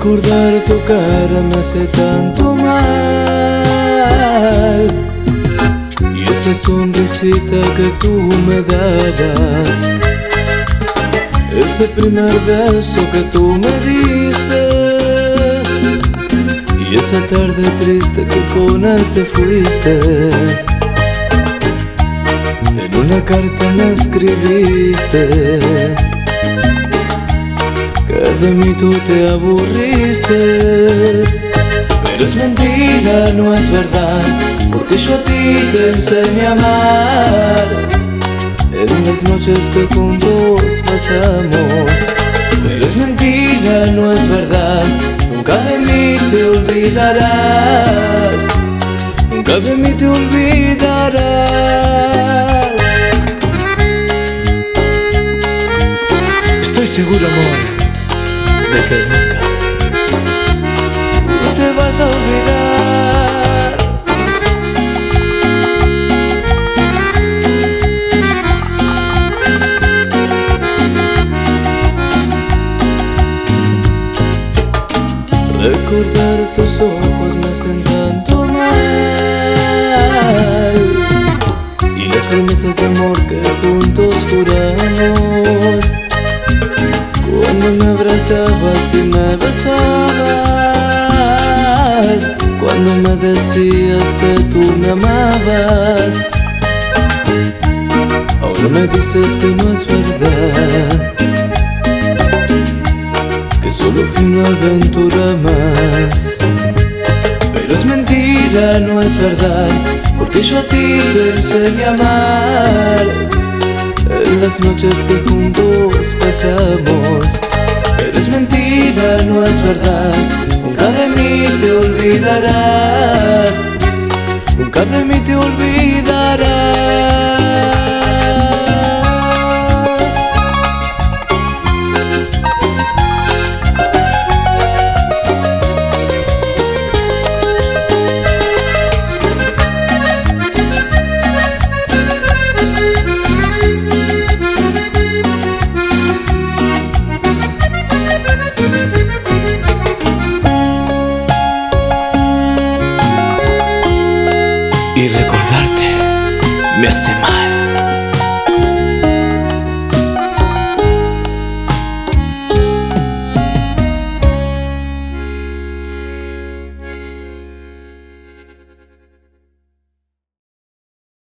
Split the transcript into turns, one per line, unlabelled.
Recordar tu cara me hace tanto mal, y esa sonrisita que tú me dabas, ese primer beso que tú me diste, y esa tarde triste que con él te fuiste. En una carta me escribiste que de mí tú te aburriste. Pero es mentira, no es verdad, porque yo a ti te enseñé a amar en las noches que juntos pasamos. Pero es mentira, no es verdad, nunca de mí te olvidarás, nunca de mí te olvidarás. Estoy seguro, amor, de que nunca te vas a olvidar. Recordar tus ojos me hacen tanto mal, y las promesas de amor que juntos juramos, cuando me abrazabas y me besabas, cuando me decías que tú me amabas. Ahora me dices que no es verdad, que solo fue una aventura más. Pero es mentira, no es verdad, porque yo a ti te enseñé a amar en las noches que juntos pasamos. Pero es mentira, no es verdad, nunca de mí te olvidarás, nunca de mí te olvidarás. Y recordarte me hace mal.